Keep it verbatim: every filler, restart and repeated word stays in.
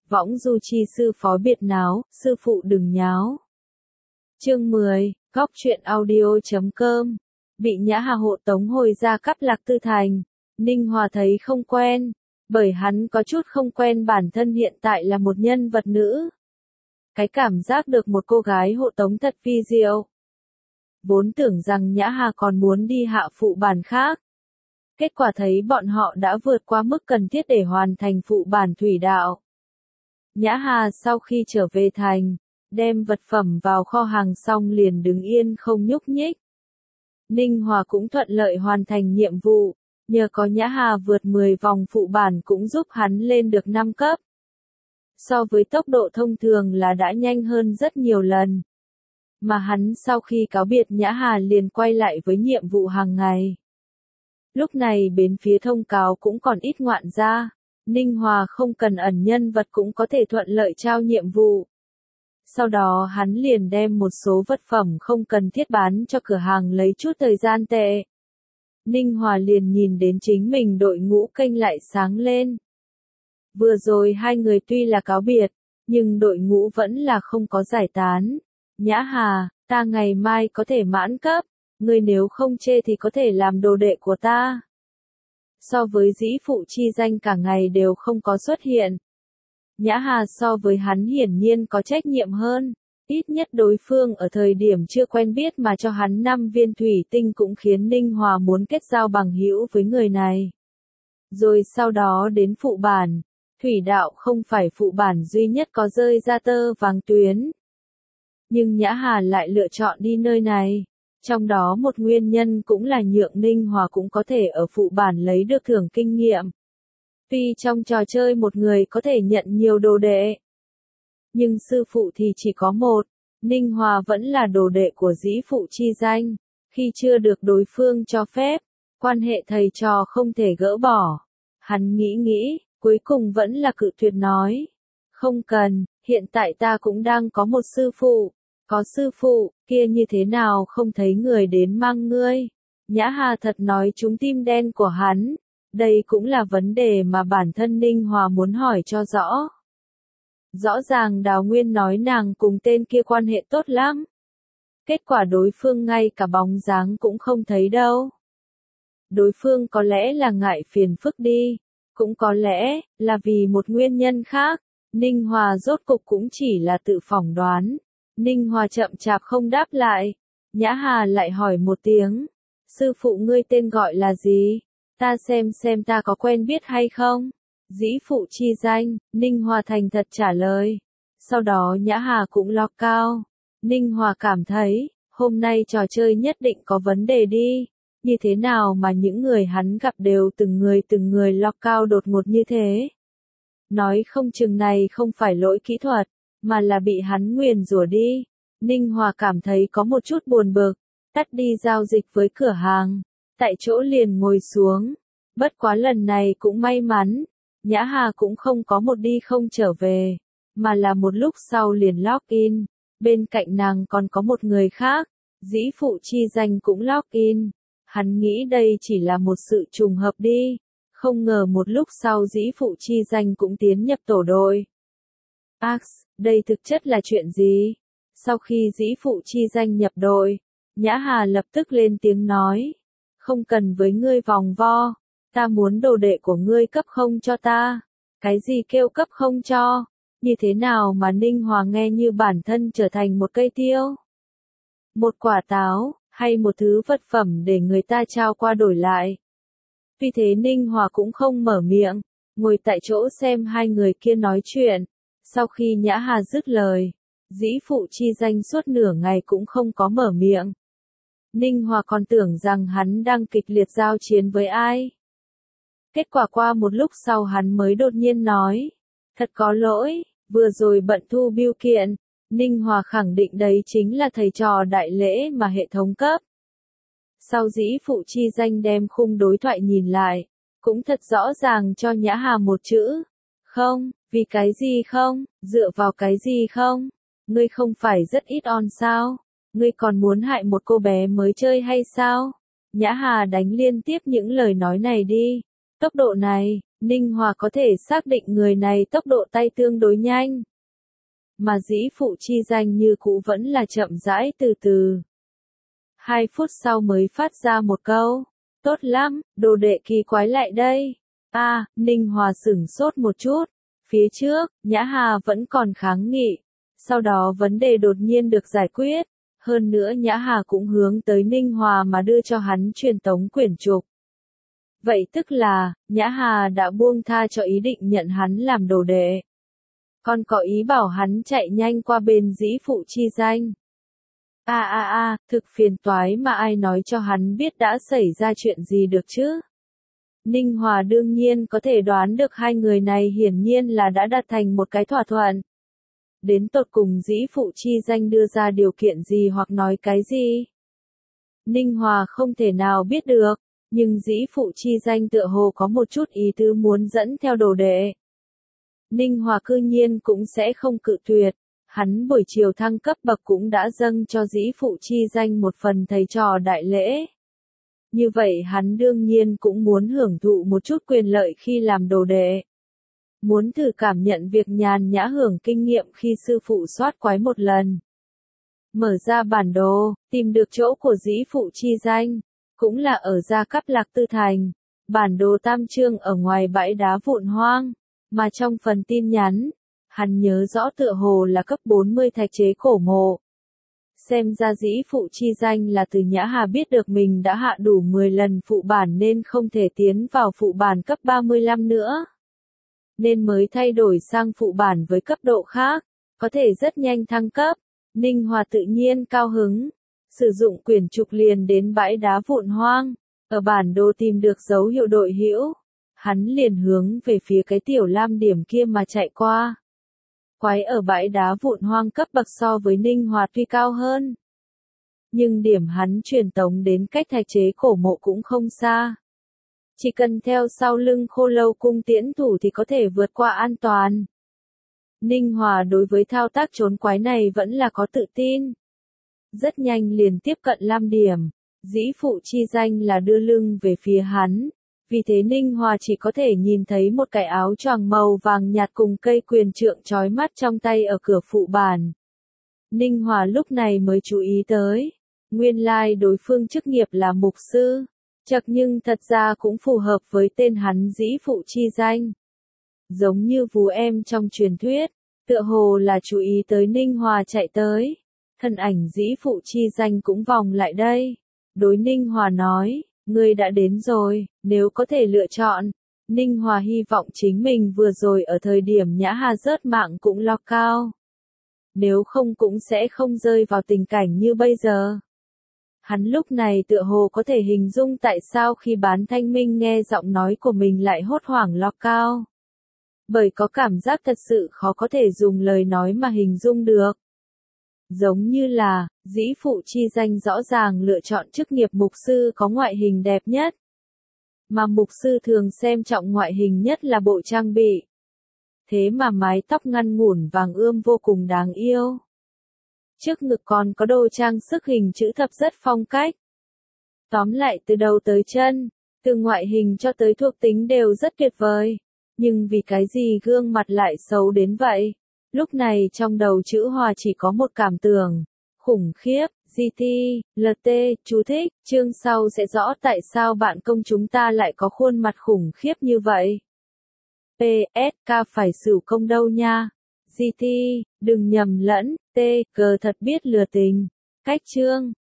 võng du chi sư phó biệt náo, sư phụ đừng nháo. Chương mười, Góc truyện audio.com. Bị Nhã Hà hộ tống hồi ra Cáp Lạc Tư Thành, Ninh Hòa thấy không quen, bởi hắn có chút không quen bản thân hiện tại là một nhân vật nữ. Cái cảm giác được một cô gái hộ tống thật vi diệu. Vốn tưởng rằng Nhã Hà còn muốn đi hạ phụ bản khác. Kết quả thấy bọn họ đã vượt qua mức cần thiết để hoàn thành phụ bản thủy đạo. Nhã Hà sau khi trở về thành, đem vật phẩm vào kho hàng xong liền đứng yên không nhúc nhích. Ninh Hòa cũng thuận lợi hoàn thành nhiệm vụ, nhờ có Nhã Hà vượt mười vòng phụ bản cũng giúp hắn lên được năm cấp. So với tốc độ thông thường là đã nhanh hơn rất nhiều lần. Mà hắn sau khi cáo biệt Nhã Hà liền quay lại với nhiệm vụ hàng ngày. Lúc này bên phía thông cáo cũng còn ít ngoạn gia, Ninh Hòa không cần ẩn nhân vật cũng có thể thuận lợi trao nhiệm vụ. Sau đó hắn liền đem một số vật phẩm không cần thiết bán cho cửa hàng lấy chút thời gian tệ. Ninh Hòa liền nhìn đến chính mình đội ngũ kênh lại sáng lên. Vừa rồi hai người tuy là cáo biệt, nhưng đội ngũ vẫn là không có giải tán. Nhã Hà, ta ngày mai có thể mãn cấp, ngươi nếu không chê thì có thể làm đồ đệ của ta. So với dĩ phụ chi danh cả ngày đều không có xuất hiện. Nhã Hà so với hắn hiển nhiên có trách nhiệm hơn, ít nhất đối phương ở thời điểm chưa quen biết mà cho hắn năm viên thủy tinh cũng khiến Ninh Hòa muốn kết giao bằng hữu với người này. Rồi sau đó đến phụ bản, thủy đạo không phải phụ bản duy nhất có rơi ra tơ vàng tuyến. Nhưng Nhã Hà lại lựa chọn đi nơi này, trong đó một nguyên nhân cũng là nhượng Ninh Hòa cũng có thể ở phụ bản lấy được thưởng kinh nghiệm. Tuy trong trò chơi một người có thể nhận nhiều đồ đệ, nhưng sư phụ thì chỉ có một, Ninh Hòa vẫn là đồ đệ của dĩ phụ chi danh, khi chưa được đối phương cho phép, quan hệ thầy trò không thể gỡ bỏ. Hắn nghĩ nghĩ, cuối cùng vẫn là cự tuyệt nói, không cần, hiện tại ta cũng đang có một sư phụ, có sư phụ, kia như thế nào không thấy người đến mang ngươi. Nhã Hà thật nói trúng tim đen của hắn. Đây cũng là vấn đề mà bản thân Ninh Hòa muốn hỏi cho rõ. Rõ ràng Đào Nguyên nói nàng cùng tên kia quan hệ tốt lắm. Kết quả đối phương ngay cả bóng dáng cũng không thấy đâu. Đối phương có lẽ là ngại phiền phức đi, cũng có lẽ là vì một nguyên nhân khác. Ninh Hòa rốt cục cũng chỉ là tự phỏng đoán. Ninh Hòa chậm chạp không đáp lại. Nhã Hà lại hỏi một tiếng. Sư phụ ngươi tên gọi là gì? Ta xem xem ta có quen biết hay không? Dĩ phụ chi danh, Ninh Hòa thành thật trả lời. Sau đó Nhã Hà cũng log cao. Ninh Hòa cảm thấy, hôm nay trò chơi nhất định có vấn đề đi. Như thế nào mà những người hắn gặp đều từng người từng người log cao đột ngột như thế? Nói không chừng này không phải lỗi kỹ thuật, mà là bị hắn nguyền rủa đi. Ninh Hòa cảm thấy có một chút buồn bực, tắt đi giao dịch với cửa hàng. Tại chỗ liền ngồi xuống. Bất quá lần này cũng may mắn, Nhã Hà cũng không có một đi không trở về, mà là một lúc sau liền login. Bên cạnh nàng còn có một người khác, dĩ phụ chi danh cũng login. Hắn nghĩ đây chỉ là một sự trùng hợp đi, không ngờ một lúc sau dĩ phụ chi danh cũng tiến nhập tổ đội. Ax, đây thực chất là chuyện gì? Sau khi dĩ phụ chi danh nhập đội, Nhã Hà lập tức lên tiếng nói. Không cần với ngươi vòng vo, ta muốn đồ đệ của ngươi cấp không cho ta. Cái gì kêu cấp không cho? Như thế nào mà Ninh Hòa nghe như bản thân trở thành một cây tiêu? Một quả táo, hay một thứ vật phẩm để người ta trao qua đổi lại? Vì thế Ninh Hòa cũng không mở miệng, ngồi tại chỗ xem hai người kia nói chuyện. Sau khi Nhã Hà dứt lời, dĩ phụ chi danh suốt nửa ngày cũng không có mở miệng. Ninh Hòa còn tưởng rằng hắn đang kịch liệt giao chiến với ai. Kết quả qua một lúc sau hắn mới đột nhiên nói. Thật có lỗi, vừa rồi bận thu bưu kiện. Ninh Hòa khẳng định đấy chính là thầy trò đại lễ mà hệ thống cấp. Sau dĩ phụ chi danh đem khung đối thoại nhìn lại, cũng thật rõ ràng cho Nhã Hà một chữ. Không, vì cái gì không, dựa vào cái gì không? Ngươi không phải rất ít on sao? Ngươi còn muốn hại một cô bé mới chơi hay sao? Nhã Hà đánh liên tiếp những lời nói này đi. Tốc độ này, Ninh Hòa có thể xác định người này tốc độ tay tương đối nhanh. Mà dĩ phụ chi danh như cũ vẫn là chậm rãi từ từ. Hai phút sau mới phát ra một câu. Tốt lắm, đồ đệ kỳ quái lại đây. A, à, Ninh Hòa sửng sốt một chút. Phía trước, Nhã Hà vẫn còn kháng nghị. Sau đó vấn đề đột nhiên được giải quyết. Hơn nữa Nhã Hà cũng hướng tới Ninh Hòa mà đưa cho hắn truyền tống quyển trục. Vậy tức là, Nhã Hà đã buông tha cho ý định nhận hắn làm đồ đệ. Còn có ý bảo hắn chạy nhanh qua bên dĩ phụ chi danh. A a a, thực phiền toái mà ai nói cho hắn biết đã xảy ra chuyện gì được chứ? Ninh Hòa đương nhiên có thể đoán được hai người này hiển nhiên là đã đạt thành một cái thỏa thuận. Đến tột cùng dĩ phụ chi danh đưa ra điều kiện gì hoặc nói cái gì? Ninh Hòa không thể nào biết được, nhưng dĩ phụ chi danh tựa hồ có một chút ý tứ muốn dẫn theo đồ đệ. Ninh Hòa cư nhiên cũng sẽ không cự tuyệt, hắn buổi chiều thăng cấp bậc cũng đã dâng cho dĩ phụ chi danh một phần thầy trò đại lễ. Như vậy hắn đương nhiên cũng muốn hưởng thụ một chút quyền lợi khi làm đồ đệ. Muốn thử cảm nhận việc nhàn nhã hưởng kinh nghiệm khi sư phụ soát quái một lần. Mở ra bản đồ, tìm được chỗ của dĩ phụ chi danh, cũng là ở Gia Cáp Lạc Tư Thành. Bản đồ tam trương ở ngoài bãi đá vụn hoang, mà trong phần tin nhắn, hắn nhớ rõ tựa hồ là cấp bốn mươi thạch chế cổ mộ. Xem ra dĩ phụ chi danh là từ Nhã Hà biết được mình đã hạ đủ mười lần phụ bản nên không thể tiến vào phụ bản cấp ba mươi lăm nữa. Nên mới thay đổi sang phụ bản với cấp độ khác, có thể rất nhanh thăng cấp. Ninh Hòa tự nhiên cao hứng, sử dụng quyển trục liền đến bãi đá vụn hoang, ở bản đồ tìm được dấu hiệu đội hữu. Hắn liền hướng về phía cái tiểu lam điểm kia mà chạy qua. Quái ở bãi đá vụn hoang cấp bậc so với Ninh Hòa tuy cao hơn. Nhưng điểm hắn truyền tống đến cách thạch chế cổ mộ cũng không xa. Chỉ cần theo sau lưng Khô Lâu cung tiễn thủ thì có thể vượt qua an toàn. Ninh Hòa đối với thao tác trốn quái này vẫn là có tự tin. Rất nhanh liền tiếp cận lam điểm, dĩ phụ chi danh là đưa lưng về phía hắn. Vì thế Ninh Hòa chỉ có thể nhìn thấy một cái áo choàng màu vàng nhạt cùng cây quyền trượng chói mắt trong tay ở cửa phụ bản. Ninh Hòa lúc này mới chú ý tới, nguyên lai đối phương chức nghiệp là mục sư, chật nhưng thật ra cũng phù hợp với tên hắn dĩ phụ chi danh. Giống như vú em trong truyền thuyết, tựa hồ là chú ý tới Ninh Hòa chạy tới. Thân ảnh dĩ phụ chi danh cũng vòng lại đây. Đối Ninh Hòa nói, ngươi đã đến rồi, nếu có thể lựa chọn. Ninh Hòa hy vọng chính mình vừa rồi ở thời điểm Nhã Hà rớt mạng cũng lo cao. Nếu không cũng sẽ không rơi vào tình cảnh như bây giờ. Hắn lúc này tựa hồ có thể hình dung tại sao khi Bán Thanh Minh nghe giọng nói của mình lại hốt hoảng lo cao. Bởi có cảm giác thật sự khó có thể dùng lời nói mà hình dung được. Giống như là, dĩ phụ chi danh rõ ràng lựa chọn chức nghiệp mục sư có ngoại hình đẹp nhất. Mà mục sư thường xem trọng ngoại hình nhất là bộ trang bị. Thế mà mái tóc ngăn ngủn vàng ươm vô cùng đáng yêu. Trước ngực còn có đồ trang sức hình chữ thập rất phong cách. Tóm lại từ đầu tới chân, từ ngoại hình cho tới thuộc tính đều rất tuyệt vời. Nhưng vì cái gì gương mặt lại xấu đến vậy? Lúc này trong đầu chữ Hòa chỉ có một cảm tưởng. Khủng khiếp, giê tê, lờ tê, chú thích, chương sau sẽ rõ tại sao bạn công chúng ta lại có khuôn mặt khủng khiếp như vậy. pê ét ca phải sửu công đâu nha. giê tê, đừng nhầm lẫn, T, G thật biết lừa tình. Cách chương.